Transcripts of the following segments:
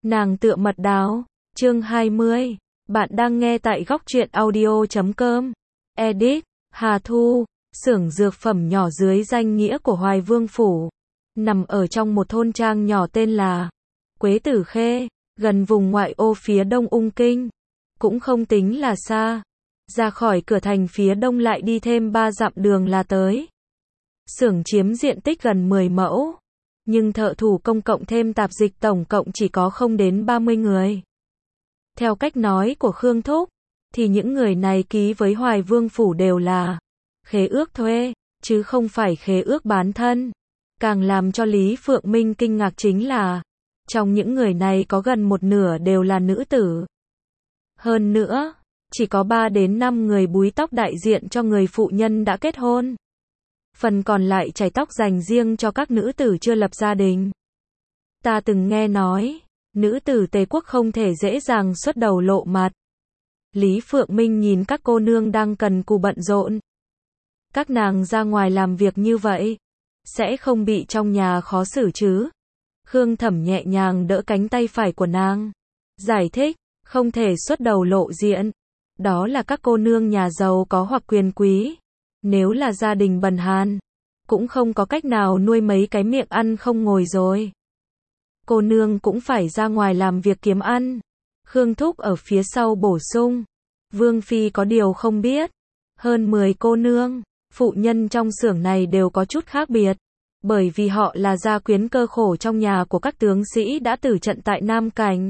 Nàng tựa mật đào, chương 20. Bạn đang nghe tại góc truyện audio.com. Edit, Hà Thu, xưởng dược phẩm nhỏ dưới danh nghĩa của Hoài Vương Phủ. Nằm ở trong một thôn trang nhỏ tên là Quế Tử Khê, gần vùng ngoại ô phía đông Ung Kinh. Cũng không tính là xa. Ra khỏi cửa thành phía đông lại đi thêm 3 dặm đường là tới. Xưởng chiếm diện tích gần 10 mẫu. Nhưng thợ thủ công cộng thêm tạp dịch tổng cộng chỉ có không đến 30 người. Theo cách nói của Khương Thúc, thì những người này ký với Hoài Vương Phủ đều là khế ước thuê, chứ không phải khế ước bán thân. Càng làm cho Lý Phượng Minh kinh ngạc chính là, trong những người này có gần một nửa đều là nữ tử. Hơn nữa, chỉ có 3 đến 5 người búi tóc đại diện cho người phụ nhân đã kết hôn. Phần còn lại chải tóc dành riêng cho các nữ tử chưa lập gia đình. Ta từng nghe nói, nữ tử Tề quốc không thể dễ dàng xuất đầu lộ mặt. Lý Phượng Minh nhìn các cô nương đang cần cù bận rộn. Các nàng ra ngoài làm việc như vậy, sẽ không bị trong nhà khó xử chứ? Khương Thẩm nhẹ nhàng đỡ cánh tay phải của nàng. Giải thích, không thể xuất đầu lộ diện. Đó là các cô nương nhà giàu có hoặc quyền quý. Nếu là gia đình bần hàn, cũng không có cách nào nuôi mấy cái miệng ăn không ngồi rồi. Cô nương cũng phải ra ngoài làm việc kiếm ăn. Khương Thúc ở phía sau bổ sung. Vương Phi có điều không biết. Hơn 10 cô nương, phụ nhân trong xưởng này đều có chút khác biệt. Bởi vì họ là gia quyến cơ khổ trong nhà của các tướng sĩ đã tử trận tại Nam Cảnh.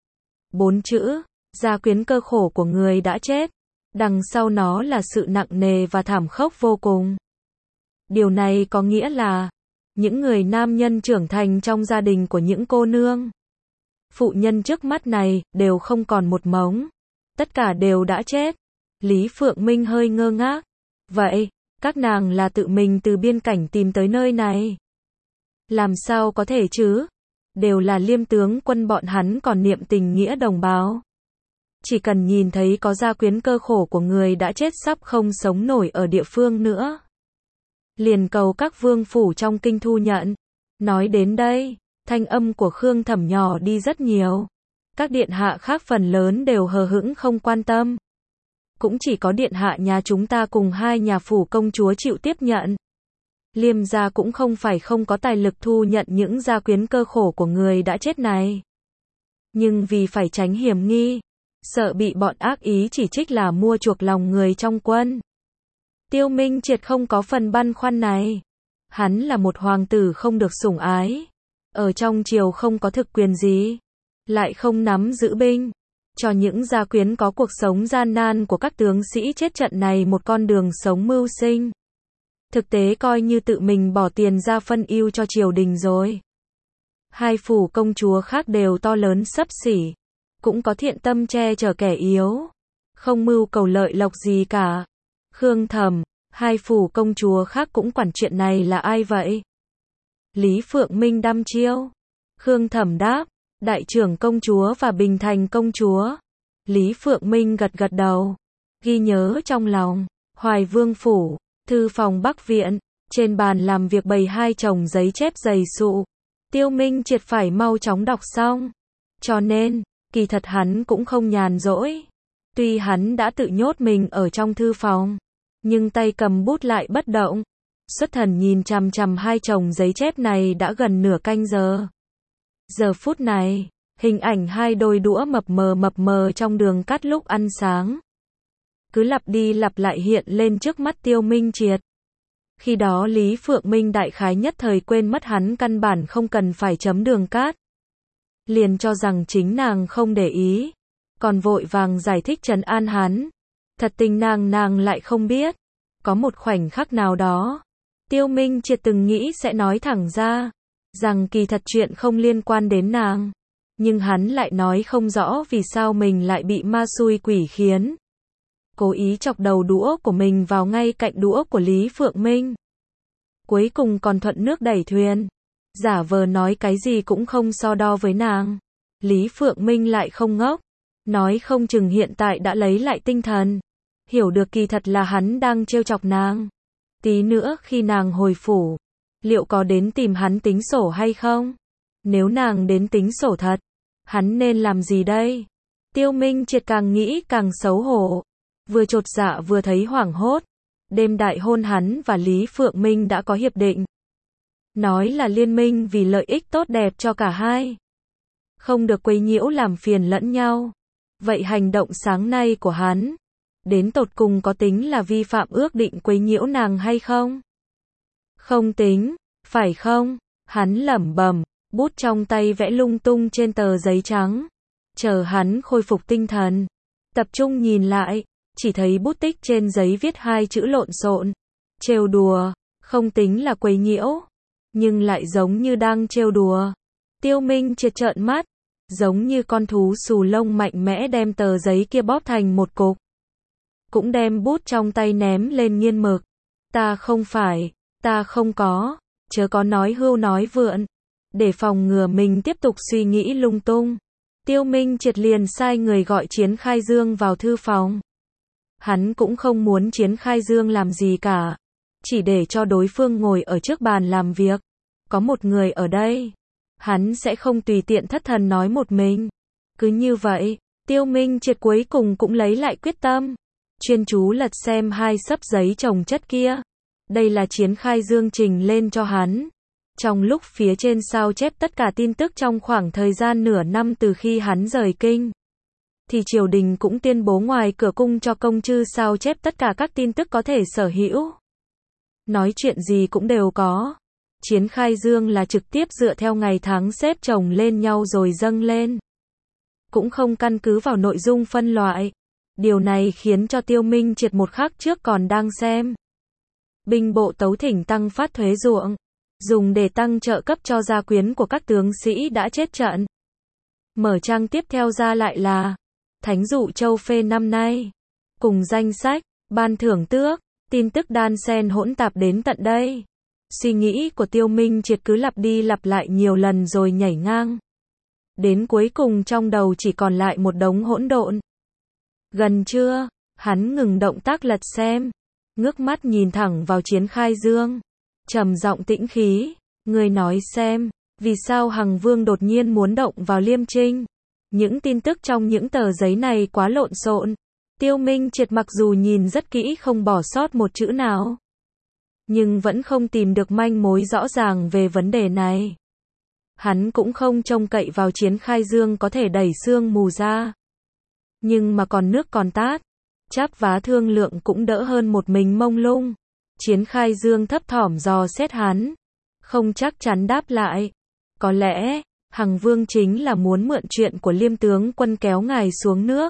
4 chữ, gia quyến cơ khổ của người đã chết. Đằng sau nó là sự nặng nề và thảm khốc vô cùng. Điều này có nghĩa là, những người nam nhân trưởng thành trong gia đình của những cô nương, phụ nhân trước mắt này, đều không còn một mống. Tất cả đều đã chết. Lý Phượng Minh hơi ngơ ngác. Vậy, các nàng là tự mình từ biên cảnh tìm tới nơi này? Làm sao có thể chứ? Đều là Liêm tướng quân bọn hắn còn niệm tình nghĩa đồng bào. Chỉ cần nhìn thấy có gia quyến cơ khổ của người đã chết sắp không sống nổi ở địa phương nữa, liền cầu các vương phủ trong kinh thu nhận. Nói đến đây, thanh âm của Khương Thẩm nhỏ đi rất nhiều. Các điện hạ khác phần lớn đều hờ hững không quan tâm. Cũng chỉ có điện hạ nhà chúng ta cùng 2 nhà phủ công chúa chịu tiếp nhận. Liêm gia cũng không phải không có tài lực thu nhận những gia quyến cơ khổ của người đã chết này. Nhưng vì phải tránh hiểm nghi, sợ bị bọn ác ý chỉ trích là mua chuộc lòng người trong quân, Tiêu Minh Triệt không có phần băn khoăn này. Hắn là một hoàng tử không được sủng ái, ở trong triều không có thực quyền gì, lại không nắm giữ binh, cho những gia quyến có cuộc sống gian nan của các tướng sĩ chết trận này một con đường sống mưu sinh. Thực tế coi như tự mình bỏ tiền ra phân ưu cho triều đình rồi. 2 phủ công chúa khác đều to lớn xấp xỉ, cũng có thiện tâm che chở kẻ yếu, không mưu cầu lợi lộc gì cả. Khương Thẩm, 2 phủ công chúa khác cũng quản chuyện này là ai vậy? Lý Phượng Minh đăm chiêu. Khương Thẩm đáp, đại trưởng công chúa và Bình Thành công chúa. Lý Phượng Minh gật gật đầu, ghi nhớ trong lòng. Hoài Vương Phủ, thư phòng Bắc Viện, trên bàn làm việc bày 2 chồng giấy chép dày sụ. Tiêu Minh Triệt phải mau chóng đọc xong. Cho nên, kỳ thật hắn cũng không nhàn rỗi. Tuy hắn đã tự nhốt mình ở trong thư phòng, nhưng tay cầm bút lại bất động. Xuất thần nhìn chằm chằm 2 chồng giấy chép này đã gần nửa canh giờ. Giờ phút này, hình ảnh 2 đôi đũa mập mờ trong đường cắt lúc ăn sáng, cứ lặp đi lặp lại hiện lên trước mắt Tiêu Minh Triệt. Khi đó Lý Phượng Minh đại khái nhất thời quên mất hắn căn bản không cần phải chấm đường cát. Liền cho rằng chính nàng không để ý, còn vội vàng giải thích trấn an hắn. Thật tình nàng lại không biết. Có một khoảnh khắc nào đó, Tiêu Minh Triệt từng nghĩ sẽ nói thẳng ra, rằng kỳ thật chuyện không liên quan đến nàng. Nhưng hắn lại nói không rõ vì sao mình lại bị ma xui quỷ khiến. Cố ý chọc đầu đũa của mình vào ngay cạnh đũa của Lý Phượng Minh. Cuối cùng còn thuận nước đẩy thuyền, giả vờ nói cái gì cũng không so đo với nàng. Lý Phượng Minh lại không ngốc, nói không chừng hiện tại đã lấy lại tinh thần, hiểu được kỳ thật là hắn đang trêu chọc nàng. Tí nữa khi nàng hồi phủ, liệu có đến tìm hắn tính sổ hay không? Nếu nàng đến tính sổ thật, Hắn nên làm gì đây? Tiêu Minh Triệt càng nghĩ càng xấu hổ. Vừa chột dạ vừa thấy hoảng hốt. Đêm đại hôn hắn và Lý Phượng Minh đã có hiệp định. Nói là liên minh vì lợi ích tốt đẹp cho cả hai. Không được quấy nhiễu làm phiền lẫn nhau. Vậy hành động sáng nay của hắn, đến tột cùng có tính là vi phạm ước định quấy nhiễu nàng hay không? Không tính, phải không? Hắn lẩm bẩm, bút trong tay vẽ lung tung trên tờ giấy trắng. Chờ hắn khôi phục tinh thần, tập trung nhìn lại, chỉ thấy bút tích trên giấy viết hai chữ lộn xộn. Trêu đùa, không tính là quấy nhiễu, nhưng lại giống như đang trêu đùa. Tiêu Minh Triệt trợn mắt, giống như con thú xù lông mạnh mẽ đem tờ giấy kia bóp thành một cục. Cũng đem bút trong tay ném lên nghiên mực. Ta không phải, ta không có, chớ có nói hưu nói vượn. Để phòng ngừa mình tiếp tục suy nghĩ lung tung, Tiêu Minh Triệt liền sai người gọi Chiến Khai Dương vào thư phòng. Hắn cũng không muốn Chiến Khai Dương làm gì cả, chỉ để cho đối phương ngồi ở trước bàn làm việc. Có một người ở đây, hắn sẽ không tùy tiện thất thần nói một mình. Cứ như vậy, Tiêu Minh Triệt cuối cùng cũng lấy lại quyết tâm, chuyên chú lật xem hai xấp giấy chồng chất kia. Đây là Chiến Khai Dương trình lên cho hắn. Trong lúc phía trên sao chép tất cả tin tức trong khoảng thời gian nửa năm từ khi hắn rời kinh, thì triều đình cũng tuyên bố ngoài cửa cung cho công chư sao chép tất cả các tin tức có thể sở hữu. Nói chuyện gì cũng đều có. Chiến Khai Dương là trực tiếp dựa theo ngày tháng xếp chồng lên nhau rồi dâng lên. Cũng không căn cứ vào nội dung phân loại. Điều này khiến cho Tiêu Minh Triệt một khắc trước còn đang xem. Binh bộ tấu thỉnh tăng phát thuế ruộng, dùng để tăng trợ cấp cho gia quyến của các tướng sĩ đã chết trận. Mở trang tiếp theo ra lại là Thánh dụ châu phê năm nay, cùng danh sách, ban thưởng tước, tin tức đan xen hỗn tạp đến tận đây. Suy nghĩ của Tiêu Minh Triệt cứ lặp đi lặp lại nhiều lần rồi nhảy ngang. Đến cuối cùng trong đầu chỉ còn lại một đống hỗn độn. Gần trưa, hắn ngừng động tác lật xem, ngước mắt nhìn thẳng vào Chiến Khai Dương, trầm giọng tĩnh khí, người nói xem, vì sao Hằng Vương đột nhiên muốn động vào Liêm Trinh? Những tin tức trong những tờ giấy này quá lộn xộn. Tiêu Minh Triệt mặc dù nhìn rất kỹ không bỏ sót một chữ nào, nhưng vẫn không tìm được manh mối rõ ràng về vấn đề này. Hắn cũng không trông cậy vào Chiến Khai Dương có thể đẩy sương mù ra. Nhưng mà còn nước còn tát, chắp vá thương lượng cũng đỡ hơn một mình mông lung. Chiến Khai Dương thấp thỏm dò xét hắn, không chắc chắn đáp lại. Có lẽ, Hằng Vương chính là muốn mượn chuyện của Liêm tướng quân kéo ngài xuống nước.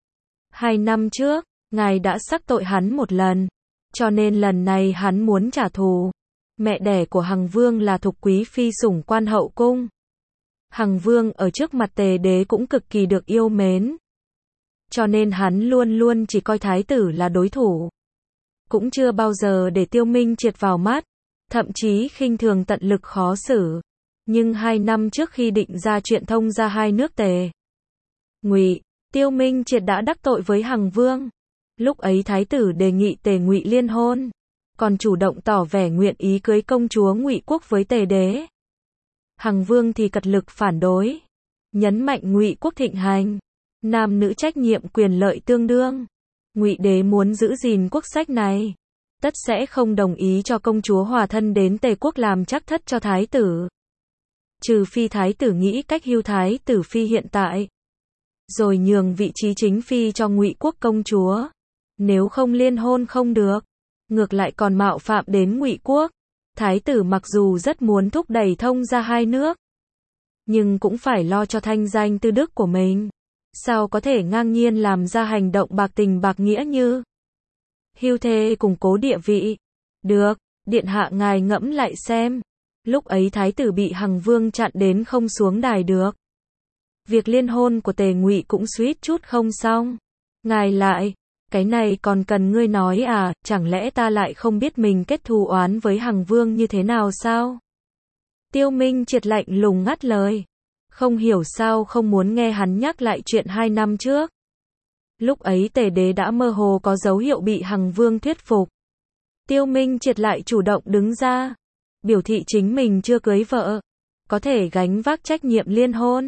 2 năm trước, ngài đã xắc tội hắn một lần, cho nên lần này hắn muốn trả thù. Mẹ đẻ của Hằng Vương là Thục Quý Phi sủng quan hậu cung. Hằng Vương ở trước mặt Tề đế cũng cực kỳ được yêu mến. Cho nên hắn luôn luôn chỉ coi thái tử là đối thủ. Cũng chưa bao giờ để Tiêu Minh Triệt vào mắt, thậm chí khinh thường tận lực khó xử. Nhưng 2 năm trước khi định ra chuyện thông ra hai nước Tề, Ngụy, Tiêu Minh Triệt đã đắc tội với Hằng Vương. Lúc ấy thái tử đề nghị Tề Ngụy liên hôn, còn chủ động tỏ vẻ nguyện ý cưới công chúa Ngụy quốc với Tề đế. Hằng Vương thì cật lực phản đối, nhấn mạnh Ngụy quốc thịnh hành, nam nữ trách nhiệm quyền lợi tương đương. Ngụy đế muốn giữ gìn quốc sách này, tất sẽ không đồng ý cho công chúa hòa thân đến Tề quốc làm trắc thất cho thái tử. Trừ phi thái tử nghĩ cách hưu thái tử phi hiện tại, rồi nhường vị trí chính phi cho Ngụy quốc công chúa. Nếu không liên hôn không được, ngược lại còn mạo phạm đến Ngụy quốc. Thái tử mặc dù rất muốn thúc đẩy thông ra hai nước, nhưng cũng phải lo cho thanh danh tư đức của mình. Sao có thể ngang nhiên làm ra hành động bạc tình bạc nghĩa như hưu thê củng cố địa vị? Được, điện hạ ngài ngẫm lại xem. Lúc ấy thái tử bị Hằng Vương chặn đến không xuống đài được. Việc liên hôn của Tề Ngụy cũng suýt chút không xong. Ngài lại, cái này còn cần ngươi nói à, chẳng lẽ ta lại không biết mình kết thù oán với Hằng Vương như thế nào sao? Tiêu Minh Triệt lạnh lùng ngắt lời. Không hiểu sao không muốn nghe hắn nhắc lại chuyện 2 năm trước. Lúc ấy Tề đế đã mơ hồ có dấu hiệu bị Hằng Vương thuyết phục. Tiêu Minh Triệt lại chủ động đứng ra, biểu thị chính mình chưa cưới vợ, có thể gánh vác trách nhiệm liên hôn.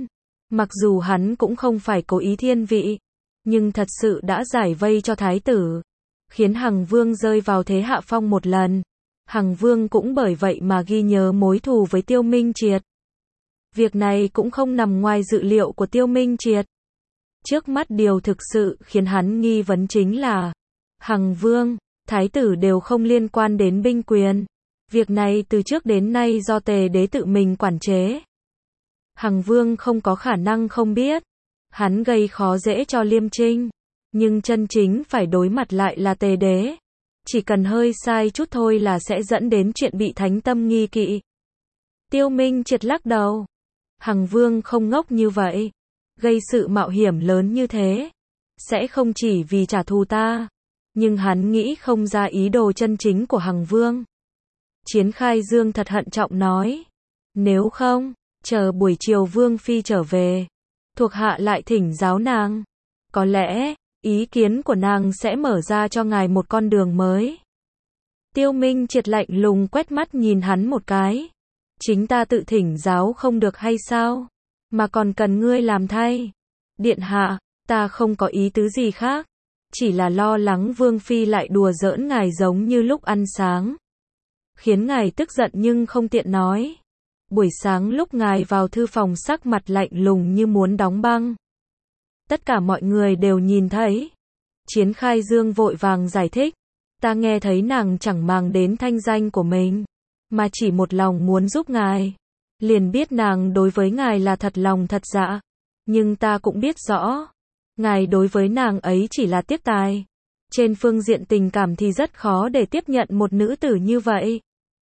Mặc dù hắn cũng không phải cố ý thiên vị, nhưng thật sự đã giải vây cho thái tử, khiến Hằng Vương rơi vào thế hạ phong một lần. Hằng Vương cũng bởi vậy mà ghi nhớ mối thù với Tiêu Minh Triệt. Việc này cũng không nằm ngoài dự liệu của Tiêu Minh Triệt. Trước mắt điều thực sự khiến hắn nghi vấn chính là Hằng Vương, thái tử đều không liên quan đến binh quyền. Việc này từ trước đến nay do Tề đế tự mình quản chế. Hằng Vương không có khả năng không biết. Hắn gây khó dễ cho Liêm Trinh, nhưng chân chính phải đối mặt lại là Tề đế. Chỉ cần hơi sai chút thôi là sẽ dẫn đến chuyện bị thánh tâm nghi kỵ. Tiêu Minh Triệt lắc đầu. Hằng Vương không ngốc như vậy. Gây sự mạo hiểm lớn như thế. Sẽ không chỉ vì trả thù ta. Nhưng hắn nghĩ không ra ý đồ chân chính của Hằng Vương. Chiến Khai Dương thật hận trọng nói. Nếu không, chờ buổi chiều Vương Phi trở về. Thuộc hạ lại thỉnh giáo nàng. Có lẽ, ý kiến của nàng sẽ mở ra cho ngài một con đường mới. Tiêu Minh Triệt lạnh lùng quét mắt nhìn hắn một cái. Chính ta tự thỉnh giáo không được hay sao? Mà còn cần ngươi làm thay. Điện hạ, ta không có ý tứ gì khác. Chỉ là lo lắng Vương Phi lại đùa giỡn ngài giống như lúc ăn sáng. Khiến ngài tức giận nhưng không tiện nói. Buổi sáng lúc ngài vào thư phòng sắc mặt lạnh lùng như muốn đóng băng. Tất cả mọi người đều nhìn thấy. Chiến Khai Dương vội vàng giải thích. Ta nghe thấy nàng chẳng màng đến thanh danh của mình, mà chỉ một lòng muốn giúp ngài. Liền biết nàng đối với ngài là thật lòng thật dạ. Nhưng ta cũng biết rõ, ngài đối với nàng ấy chỉ là tiếc tài. Trên phương diện tình cảm thì rất khó để tiếp nhận một nữ tử như vậy.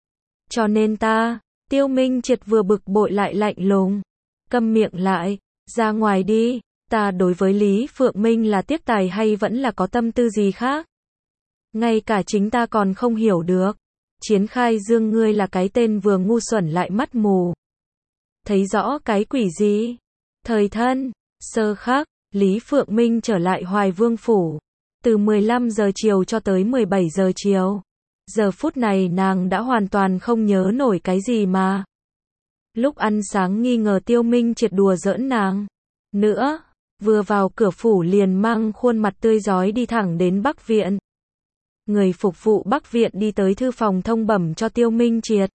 Cho nên ta, Tiêu Minh Triệt vừa bực bội lại lạnh lùng. Câm miệng lại, ra ngoài đi. Ta đối với Lý Phượng Minh là tiếc tài hay vẫn là có tâm tư gì khác? Ngay cả chính ta còn không hiểu được. Chiến Khai Dương, ngươi là cái tên vừa ngu xuẩn lại mắt mù. Thấy rõ cái quỷ gì? Thời thân, sơ khắc, Lý Phượng Minh trở lại Hoài Vương Phủ. Từ 15 giờ chiều cho tới 17 giờ chiều. Giờ phút này nàng đã hoàn toàn không nhớ nổi cái gì mà. Lúc ăn sáng nghi ngờ Tiêu Minh Triệt đùa giỡn nàng. Nữa, vừa vào cửa phủ liền mang khuôn mặt tươi rói đi thẳng đến Bắc Viện. Người phục vụ Bắc Viện đi tới thư phòng thông bẩm cho Tiêu Minh Triệt.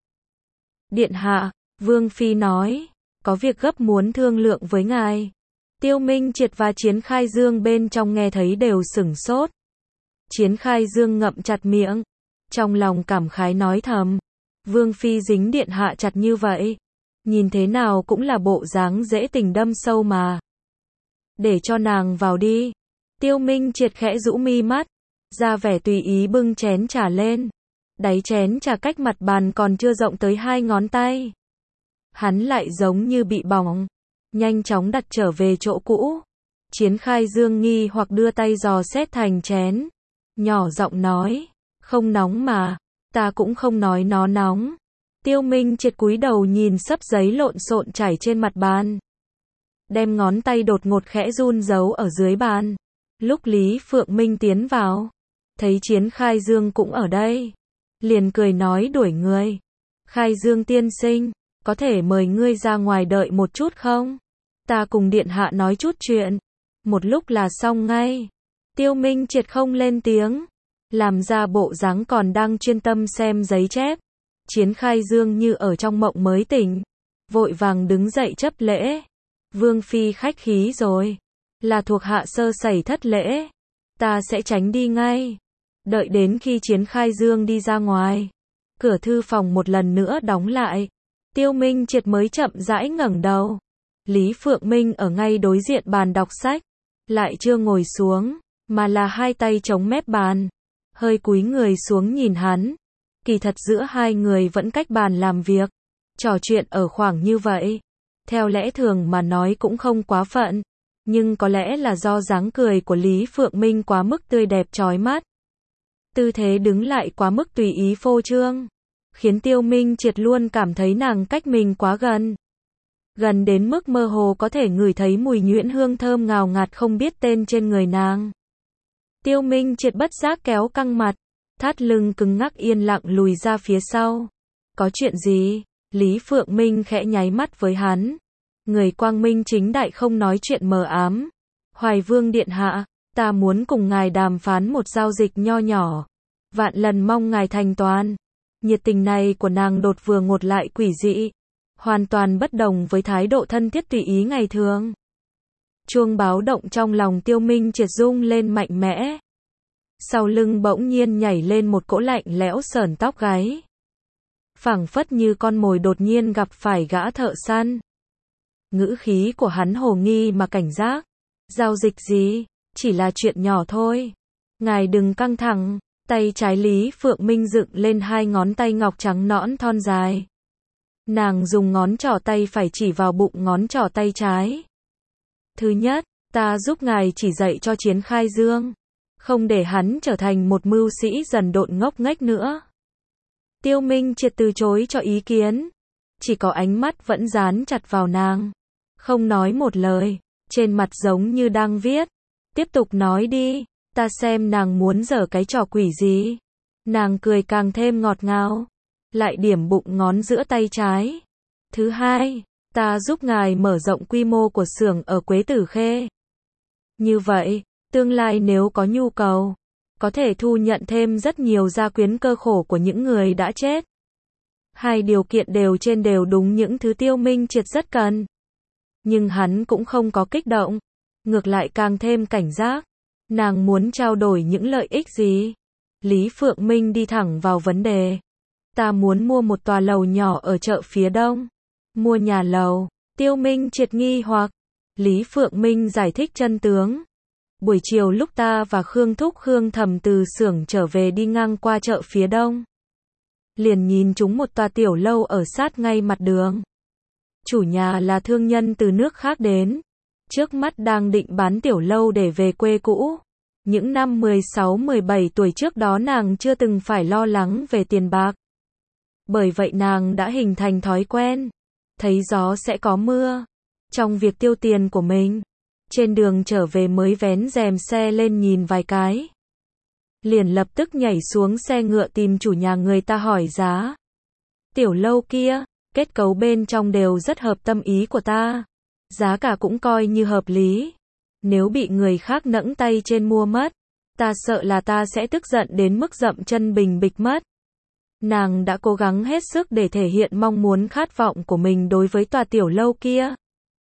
Điện hạ, Vương Phi nói, có việc gấp muốn thương lượng với ngài. Tiêu Minh Triệt và Chiến Khai Dương bên trong nghe thấy đều sửng sốt. Chiến Khai Dương ngậm chặt miệng, trong lòng cảm khái nói thầm. Vương Phi dính điện hạ chặt như vậy, nhìn thế nào cũng là bộ dáng dễ tình đâm sâu mà. Để cho nàng vào đi. Tiêu Minh Triệt khẽ rũ mi mắt, ra vẻ tùy ý bưng chén trà lên. Đáy chén trà cách mặt bàn còn chưa rộng tới 2 ngón tay. Hắn lại giống như bị bỏng, nhanh chóng đặt trở về chỗ cũ. Chiến Khai Dương nghi hoặc đưa tay dò xét thành chén, nhỏ giọng nói, không nóng mà, ta cũng không nói nó nóng. Tiêu Minh Triệt cúi đầu nhìn xấp giấy lộn xộn chảy trên mặt bàn, đem ngón tay đột ngột khẽ run giấu ở dưới bàn. Lúc Lý Phượng Minh tiến vào, thấy Chiến Khai Dương cũng ở đây, liền cười nói đuổi người. Khai Dương tiên sinh, có thể mời ngươi ra ngoài đợi một chút không? Ta cùng điện hạ nói chút chuyện, một lúc là xong ngay. Tiêu Minh Triệt không lên tiếng, làm ra bộ dáng còn đang chuyên tâm xem giấy chép. Chiến Khai Dương như ở trong mộng mới tỉnh, vội vàng đứng dậy chấp lễ. Vương Phi khách khí rồi, là thuộc hạ sơ sẩy thất lễ, ta sẽ tránh đi ngay. Đợi đến khi Chiến Khai Dương đi ra ngoài, cửa thư phòng một lần nữa đóng lại, Tiêu Minh Triệt mới chậm rãi ngẩng đầu. Lý Phượng Minh ở ngay đối diện bàn đọc sách, lại chưa ngồi xuống, mà là hai tay chống mép bàn, hơi cúi người xuống nhìn hắn. Kỳ thật giữa hai người vẫn cách bàn làm việc, trò chuyện ở khoảng như vậy. Theo lẽ thường mà nói cũng không quá phận, nhưng có lẽ là do dáng cười của Lý Phượng Minh quá mức tươi đẹp chói mắt. Tư thế đứng lại quá mức tùy ý phô trương, khiến Tiêu Minh Triệt luôn cảm thấy nàng cách mình quá gần. Gần đến mức mơ hồ có thể ngửi thấy mùi nhuyễn hương thơm ngào ngạt không biết tên trên người nàng. Tiêu Minh Triệt bất giác kéo căng mặt, thắt lưng cứng ngắc yên lặng lùi ra phía sau. Có chuyện gì? Lý Phượng Minh khẽ nháy mắt với hắn, Người quang minh chính đại không nói chuyện mờ ám. Hoài Vương điện hạ, ta muốn cùng ngài đàm phán một giao dịch nho nhỏ. Vạn lần mong ngài thành toàn. Nhiệt tình này của nàng đột vừa ngột lại quỷ dị. Hoàn toàn bất đồng với thái độ thân thiết tùy ý ngày thường. Chuông báo động trong lòng Tiêu Minh Triệt rung lên mạnh mẽ. Sau lưng bỗng nhiên nhảy lên một cỗ lạnh lẽo sởn tóc gáy. Phảng phất như con mồi đột nhiên gặp phải gã thợ săn. Ngữ khí của hắn hồ nghi mà cảnh giác. Giao dịch gì? Chỉ là chuyện nhỏ thôi. Ngài đừng căng thẳng. Tay trái Lý Phượng Minh dựng lên hai ngón tay ngọc trắng nõn thon dài. Nàng dùng ngón trỏ tay phải chỉ vào bụng ngón trỏ tay trái. Thứ nhất, ta giúp ngài chỉ dạy cho Chiến Khai Dương. Không để hắn trở thành một mưu sĩ dần độn ngốc nghếch nữa. Tiêu Minh Triệt từ chối cho ý kiến. Chỉ có ánh mắt vẫn dán chặt vào nàng. Không nói một lời. Trên mặt giống như đang viết. Tiếp tục nói đi. Ta xem nàng muốn giở cái trò quỷ gì. Nàng cười càng thêm ngọt ngào. Lại điểm bụng ngón giữa tay trái. Thứ hai, ta giúp ngài mở rộng quy mô của xưởng ở Quế Tử Khê. Như vậy, tương lai nếu có nhu cầu, có thể thu nhận thêm rất nhiều gia quyến cơ khổ của những người đã chết. Hai điều kiện đều đúng những thứ Tiêu Minh Triệt rất cần. Nhưng hắn cũng không có kích động, ngược lại càng thêm cảnh giác. Nàng muốn trao đổi những lợi ích gì? Lý Phượng Minh đi thẳng vào vấn đề. Ta muốn mua một tòa lầu nhỏ ở chợ phía đông. Mua nhà lầu. Tiêu Minh Triệt nghi hoặc. Lý Phượng Minh giải thích chân tướng. Buổi chiều lúc ta và Khương Thúc Khương Thầm từ xưởng trở về đi ngang qua chợ phía đông. Liền nhìn chúng một tòa tiểu lâu ở sát ngay mặt đường. Chủ nhà là thương nhân từ nước khác đến. Trước mắt đang định bán tiểu lâu để về quê cũ. Những năm 16-17 tuổi trước đó nàng chưa từng phải lo lắng về tiền bạc. Bởi vậy nàng đã hình thành thói quen. Thấy gió sẽ có mưa. Trong việc tiêu tiền của mình. Trên đường trở về mới vén rèm xe lên nhìn vài cái. Liền lập tức nhảy xuống xe ngựa tìm chủ nhà người ta hỏi giá. Tiểu lâu kia, kết cấu bên trong đều rất hợp tâm ý của ta. Giá cả cũng coi như hợp lý. Nếu bị người khác nẫng tay trên mua mất, ta sợ là ta sẽ tức giận đến mức dậm chân bình bịch mất. Nàng đã cố gắng hết sức để thể hiện mong muốn khát vọng của mình đối với tòa tiểu lâu kia.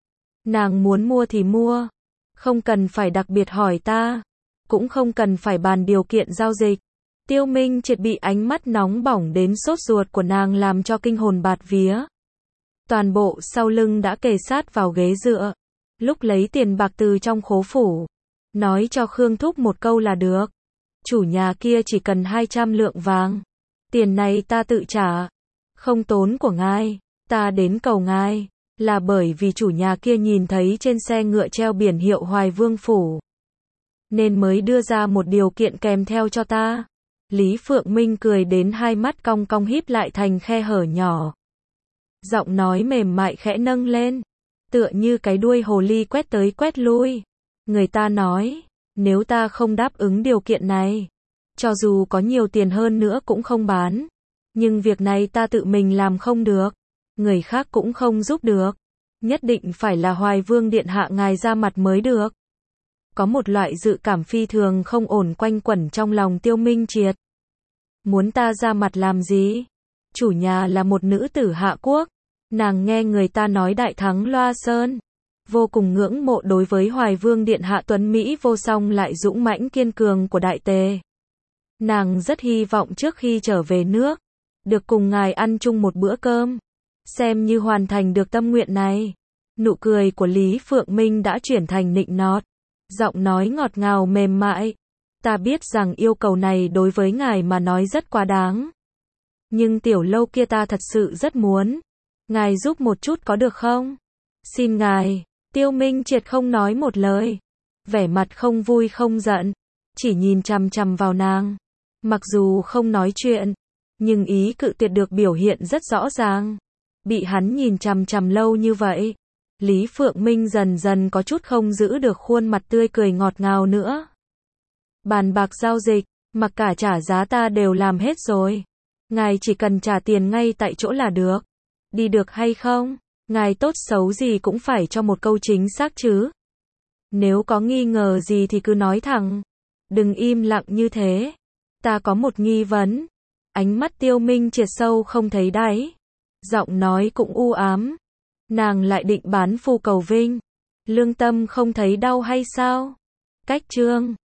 Nàng muốn mua thì mua. Không cần phải đặc biệt hỏi ta. Cũng không cần phải bàn điều kiện giao dịch. Tiêu Minh Triệt bị ánh mắt nóng bỏng đến sốt ruột của nàng làm cho kinh hồn bạt vía. Toàn bộ sau lưng đã kề sát vào ghế dựa. Lúc lấy tiền bạc từ trong khố phủ. Nói cho Khương Thúc một câu là được. Chủ nhà kia chỉ cần 200 lượng vàng. Tiền này ta tự trả. Không tốn của ngài. Ta đến cầu ngài. Là bởi vì chủ nhà kia nhìn thấy trên xe ngựa treo biển hiệu Hoài Vương Phủ. Nên mới đưa ra một điều kiện kèm theo cho ta. Lý Phượng Minh cười đến hai mắt cong cong híp lại thành khe hở nhỏ. Giọng nói mềm mại khẽ nâng lên. Tựa như cái đuôi hồ ly quét tới quét lui. Người ta nói, nếu ta không đáp ứng điều kiện này, cho dù có nhiều tiền hơn nữa cũng không bán. Nhưng việc này ta tự mình làm không được. Người khác cũng không giúp được. Nhất định phải là Hoài Vương điện hạ ngài ra mặt mới được. Có một loại dự cảm phi thường không ổn quanh quẩn trong lòng Tiêu Minh Triệt. Muốn ta ra mặt làm gì? Chủ nhà là một nữ tử hạ quốc. Nàng nghe người ta nói đại thắng Loa Sơn. Vô cùng ngưỡng mộ đối với Hoài Vương điện hạ tuấn Mỹ vô song lại dũng mãnh kiên cường của đại tề. Nàng rất hy vọng trước khi trở về nước, được cùng ngài ăn chung một bữa cơm. Xem như hoàn thành được tâm nguyện này. Nụ cười của Lý Phượng Minh đã chuyển thành nịnh nọt. Giọng nói ngọt ngào mềm mại. Ta biết rằng yêu cầu này đối với ngài mà nói rất quá đáng. Nhưng tiểu lâu kia ta thật sự rất muốn. Ngài giúp một chút có được không? Xin ngài. Tiêu Minh Triệt không nói một lời. Vẻ mặt không vui không giận. Chỉ nhìn chằm chằm vào nàng. Mặc dù không nói chuyện. Nhưng ý cự tuyệt được biểu hiện rất rõ ràng. Bị hắn nhìn chằm chằm lâu như vậy. Lý Phượng Minh dần dần có chút không giữ được khuôn mặt tươi cười ngọt ngào nữa. Bàn bạc giao dịch, mặc cả trả giá ta đều làm hết rồi. Ngài chỉ cần trả tiền ngay tại chỗ là được. Đi được hay không? Ngài tốt xấu gì cũng phải cho một câu chính xác chứ. Nếu có nghi ngờ gì thì cứ nói thẳng. Đừng im lặng như thế. Ta có một nghi vấn. Ánh mắt Tiêu Minh triệt sâu không thấy đáy. Giọng nói cũng u ám. Nàng lại định bán Phù Cầu Vinh. Lương tâm không thấy đau hay sao? Cách chương